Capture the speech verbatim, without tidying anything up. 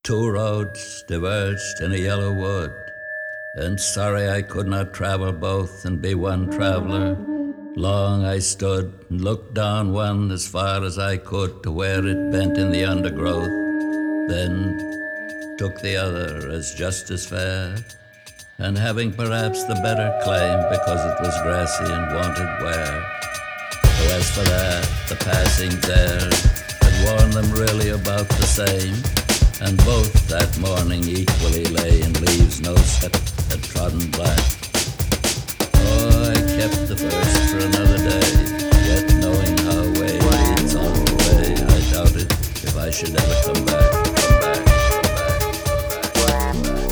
Two roads diverged in a yellow wood, and sorry I could not travel both and be one traveler. Long I stood and looked down one as far as I could to where it bent in the undergrowth, then took the other as just as fair, and having perhaps the better claim because it was grassy and wanted wear. So as for that, the passing there had warned them really about the same, and both that morning equally lay in leaves no step had trodden black. Oh, I kept the first for another day, yet knowing how way leads on the way, I doubted if I should ever come back, come back, come back, come back.